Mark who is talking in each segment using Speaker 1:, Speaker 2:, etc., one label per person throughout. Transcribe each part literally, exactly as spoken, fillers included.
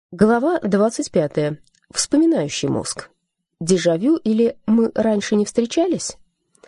Speaker 1: Глава двадцать пятая. Вспоминающий мозг. Дежавю или мы раньше не встречались?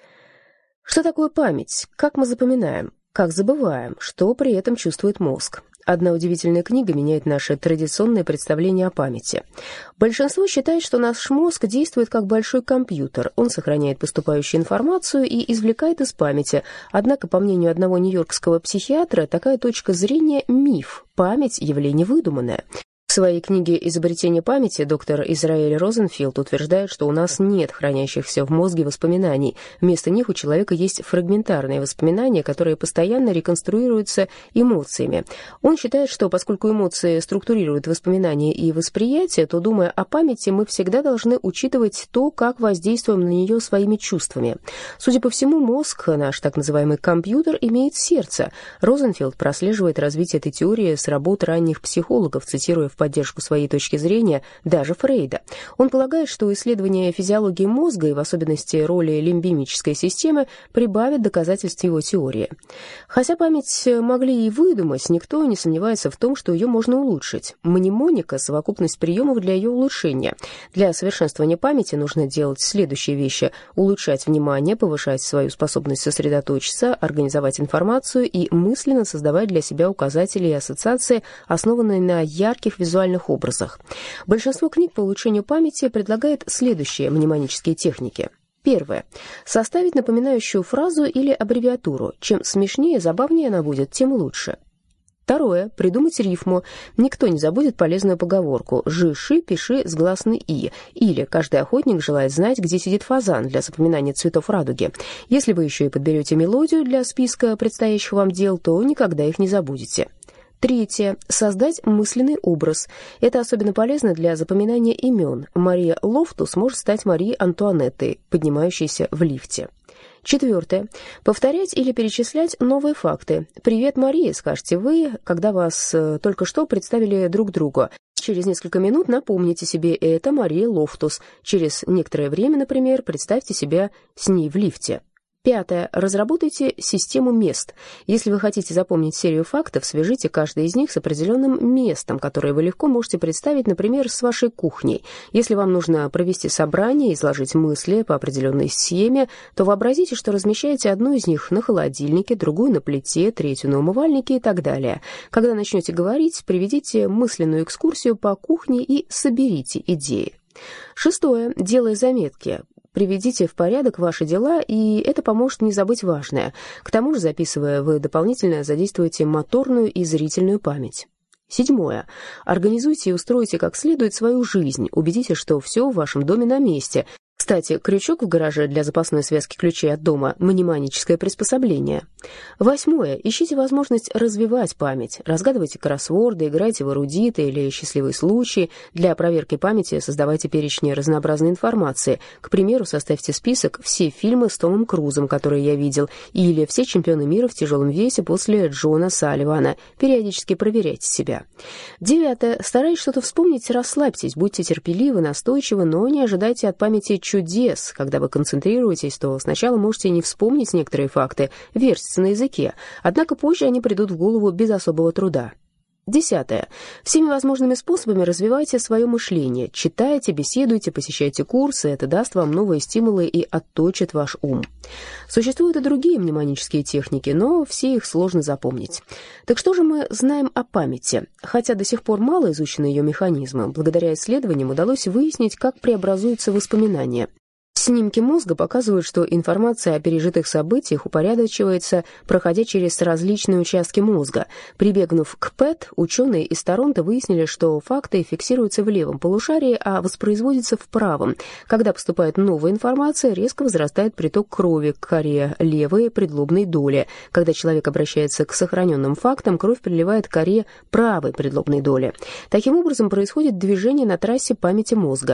Speaker 1: Что такое память? Как мы запоминаем? Как забываем? Что при этом чувствует мозг? Одна удивительная книга меняет наше традиционное представление о памяти. Большинство считает, что наш мозг действует как большой компьютер. Он сохраняет поступающую информацию и извлекает из памяти. Однако, по мнению одного нью-йоркского психиатра, такая точка зрения – миф. Память – явление выдуманное. В своей книге «Изобретение памяти» доктор Израиль Розенфилд утверждает, что у нас нет хранящихся в мозге воспоминаний. Вместо них у человека есть фрагментарные воспоминания, которые постоянно реконструируются эмоциями. Он считает, что поскольку эмоции структурируют воспоминания и восприятие, то, думая о памяти, мы всегда должны учитывать то, как воздействуем на нее своими чувствами. Судя по всему, мозг, наш так называемый компьютер, имеет сердце. Розенфилд прослеживает развитие этой теории с работ ранних психологов, цитируя в поддержку своей точки зрения даже Фрейда. Он полагает, что исследование физиологии мозга и в особенности роли лимбической системы прибавит доказательств его теории. Хотя память могли и выдумать, никто не сомневается в том, что ее можно улучшить. Мнемоника — совокупность приемов для ее улучшения. Для совершенствования памяти нужно делать следующие вещи: улучшать внимание, повышать свою способность сосредоточиться, организовать информацию и мысленно создавать для себя указатели и ассоциации, основанные на ярких визуальных визуальных образах. Большинство книг по улучшению памяти предлагает следующие мнемонические техники. Первое. Составить напоминающую фразу или аббревиатуру. Чем смешнее, забавнее она будет, тем лучше. Второе. Придумать рифму. Никто не забудет полезную поговорку «жиши, пиши с гласной «и». Или «каждый охотник желает знать, где сидит фазан» для запоминания цветов радуги. Если вы еще и подберете мелодию для списка предстоящих вам дел, то никогда их не забудете. Третье. Создать мысленный образ. Это особенно полезно для запоминания имен. Мария Лофтус может стать Марией Антуанеттой, поднимающейся в лифте. Четвертое. Повторять или перечислять новые факты. «Привет, Мария», скажете вы, когда вас э, только что представили друг другу. Через несколько минут напомните себе: это Мария Лофтус. Через некоторое время, например, представьте себя с ней в лифте. Пятое. Разработайте систему мест. Если вы хотите запомнить серию фактов, свяжите каждый из них с определенным местом, которое вы легко можете представить, например, с вашей кухней. Если вам нужно провести собрание, изложить мысли по определенной схеме, то вообразите, что размещаете одну из них на холодильнике, другую на плите, третью на умывальнике и так далее. Когда начнете говорить, приведите мысленную экскурсию по кухне и соберите идеи. Шестое. Делая заметки. Приведите в порядок ваши дела, и это поможет не забыть важное. К тому же, записывая, вы дополнительно задействуете моторную и зрительную память. Седьмое. Организуйте и устройте как следует свою жизнь. Убедитесь, что все в вашем доме на месте. Кстати, крючок в гараже для запасной связки ключей от дома – мнемоническое приспособление. Восьмое. Ищите возможность развивать память. Разгадывайте кроссворды, играйте в эрудиты или счастливые случаи. Для проверки памяти создавайте перечни разнообразной информации. К примеру, составьте список «Все фильмы с Томом Крузом, которые я видел», или «Все чемпионы мира в тяжелом весе после Джона Салливана». Периодически проверяйте себя. Девятое. Стараясь что-то вспомнить, расслабьтесь, будьте терпеливы, настойчивы, но не ожидайте от памяти чудес. Когда вы концентрируетесь, то сначала можете не вспомнить некоторые факты, вертятся на языке, однако позже они придут в голову без особого труда. Десятое. Всеми возможными способами развивайте свое мышление. Читайте, беседуйте, посещайте курсы. Это даст вам новые стимулы и отточит ваш ум. Существуют и другие мнемонические техники, но все их сложно запомнить. Так что же мы знаем о памяти? Хотя до сих пор мало изучены ее механизмы, благодаря исследованиям удалось выяснить, как преобразуются воспоминания. Снимки мозга показывают, что информация о пережитых событиях упорядочивается, проходя через различные участки мозга. Прибегнув к ПЭТ, ученые из Торонто выяснили, что факты фиксируются в левом полушарии, а воспроизводятся в правом. Когда поступает новая информация, резко возрастает приток крови к коре левой предлобной доли. Когда человек обращается к сохраненным фактам, кровь приливает к коре правой предлобной доли. Таким образом, происходит движение на трассе памяти мозга.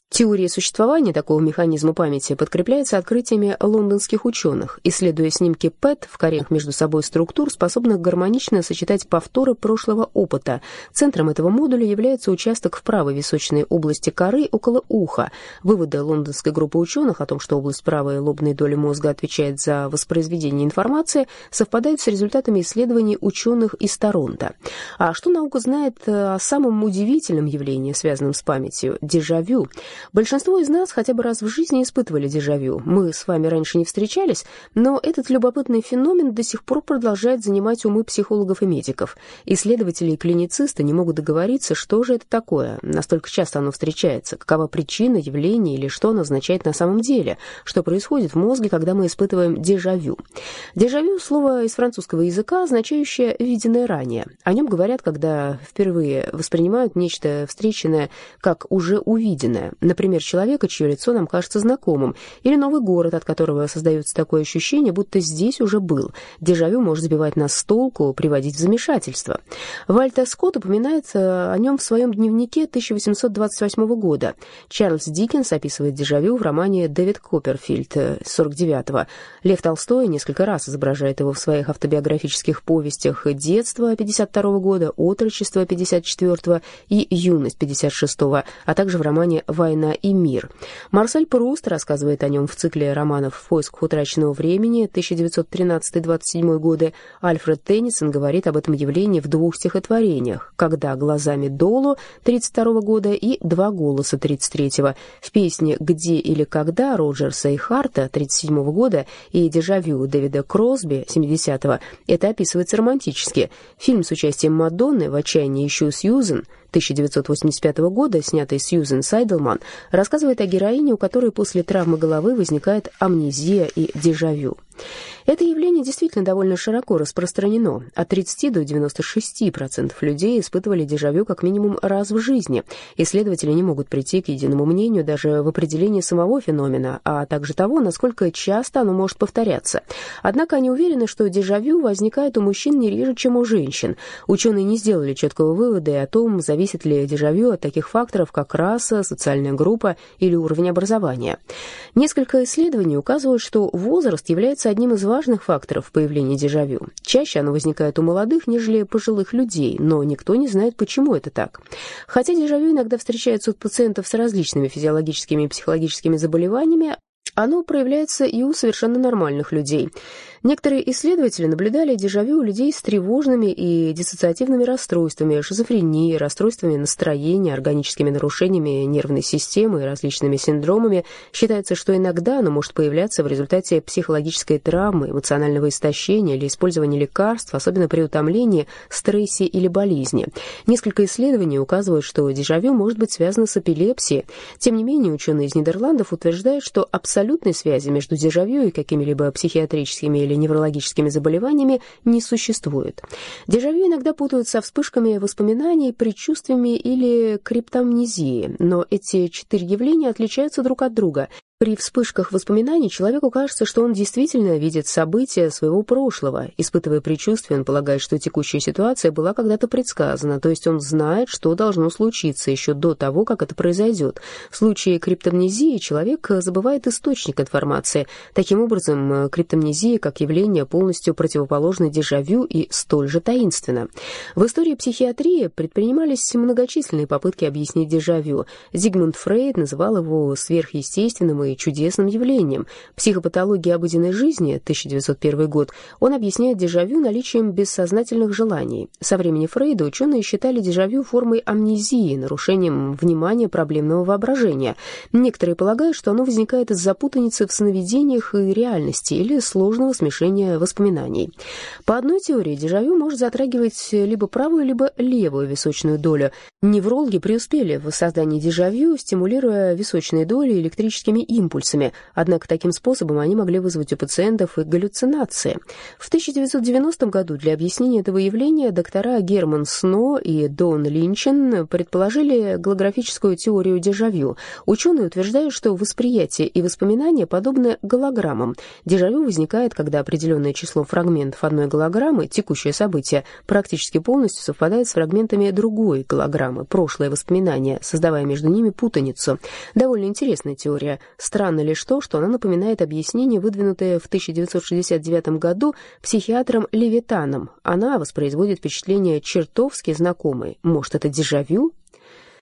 Speaker 1: Теория существования такого механизма памяти подкрепляется открытиями лондонских ученых, исследуя снимки ПЭТ в коррелях между собой структур, способных гармонично сочетать повторы прошлого опыта. Центром этого модуля является участок в правой височной области коры около уха. Выводы лондонской группы ученых о том, что область правой лобной доли мозга отвечает за воспроизведение информации, совпадают с результатами исследований ученых из Торонто. А что наука знает о самом удивительном явлении, связанном с памятью – дежавю? Большинство из нас хотя бы раз в жизни испытывали дежавю. Мы с вами раньше не встречались, но этот любопытный феномен до сих пор продолжает занимать умы психологов и медиков. Исследователи и клиницисты не могут договориться, что же это такое, настолько часто оно встречается, какова причина явления или что оно означает на самом деле, что происходит в мозге, когда мы испытываем дежавю. Дежавю – слово из французского языка, означающее «виденное ранее». О нем говорят, когда впервые воспринимают нечто встреченное как уже увиденное. Например, человека, чье лицо нам кажется знакомым, или новый город, от которого создается такое ощущение, будто здесь уже был. Дежавю может сбивать нас с толку, приводить в замешательство. Вальтер Скотт упоминает о нем в своем дневнике тысяча восемьсот двадцать восьмого года. Чарльз Диккенс описывает дежавю в романе «Дэвид Копперфильд» сорок девятого. Лев Толстой несколько раз изображает его в своих автобиографических повестях «Детство» пятьдесят второго года, «Отрочество» пятьдесят четвёртого и «Юность» пятьдесят шестого, а также в романе «Война и мир». Марсель Пруст рассказывает о нем в цикле романов «В поисках утраченного времени» тысяча девятьсот тринадцатый — двадцать седьмой годы. Альфред Теннисон говорит об этом явлении в двух стихотворениях: «Когда глазами долу» тридцать второго года и «Два голоса» тридцать третьего. В песне «Где или когда» Роджерса и Харта тридцать седьмого года и «Дежавю» Дэвида Кросби семидесятого это описывается романтически. Фильм с участием Мадонны «В отчаянии ищу Сьюзен» тысяча девятьсот восемьдесят пятого года, снятый Сьюзен Сайдлман, рассказывает о героине, у которой после травмы головы возникает амнезия и дежавю. Это явление действительно довольно широко распространено. От тридцати до девяноста шести процентов людей испытывали дежавю как минимум раз в жизни. Исследователи не могут прийти к единому мнению даже в определении самого феномена, а также того, насколько часто оно может повторяться. Однако они уверены, что дежавю возникает у мужчин не реже, чем у женщин. Ученые не сделали четкого вывода и о том, зависит ли дежавю от таких факторов, как раса, социальная группа или уровень образования. Несколько исследований указывают, что возраст является одним из важных факторов появления дежавю. Чаще оно возникает у молодых, нежели пожилых людей, но никто не знает, почему это так. Хотя дежавю иногда встречается у пациентов с различными физиологическими и психологическими заболеваниями, оно проявляется и у совершенно нормальных людей. Некоторые исследователи наблюдали дежавю у людей с тревожными и диссоциативными расстройствами, шизофренией, расстройствами настроения, органическими нарушениями нервной системы и различными синдромами. Считается, что иногда оно может появляться в результате психологической травмы, эмоционального истощения или использования лекарств, особенно при утомлении, стрессе или болезни. Несколько исследований указывают, что дежавю может быть связано с эпилепсией. Тем не менее, ученые из Нидерландов утверждают, что абсолютной связи между дежавю и какими-либо психиатрическими или неврологическими заболеваниями не существует. Дежавю иногда путают со вспышками воспоминаний, предчувствиями или криптомнезией, но эти четыре явления отличаются друг от друга. При вспышках воспоминаний человеку кажется, что он действительно видит события своего прошлого. Испытывая предчувствие, он полагает, что текущая ситуация была когда-то предсказана, то есть он знает, что должно случиться еще до того, как это произойдет. В случае криптомнезии человек забывает источник информации. Таким образом, криптомнезия как явление полностью противоположно дежавю и столь же таинственно. В истории психиатрии предпринимались многочисленные попытки объяснить дежавю. Зигмунд Фрейд называл его сверхъестественным и чудесным явлением. Психопатология обыденной жизни, тысяча девятьсот первый год, он объясняет дежавю наличием бессознательных желаний. Со времени Фрейда ученые считали дежавю формой амнезии, нарушением внимания проблемного воображения. Некоторые полагают, что оно возникает из-за путаницы в сновидениях и реальности или сложного смешения воспоминаний. По одной теории, дежавю может затрагивать либо правую, либо левую височную долю. Неврологи преуспели в создании дежавю, стимулируя височные доли электрическими импульсами. импульсами, однако таким способом они могли вызвать у пациентов и галлюцинации. В тысяча девятьсот девяностом году для объяснения этого явления доктора Герман Сно и Дон Линчен предположили голографическую теорию дежавю. Ученые утверждают, что восприятие и воспоминания подобны голограммам. Дежавю возникает, когда определенное число фрагментов одной голограммы, текущее событие, практически полностью совпадает с фрагментами другой голограммы, прошлое воспоминание, создавая между ними путаницу. Довольно интересная теория. Странно лишь то, что она напоминает объяснение, выдвинутое в тысяча девятьсот шестьдесят девятом году психиатром Левитаном. Она воспроизводит впечатление чертовски знакомой. Может, это дежавю?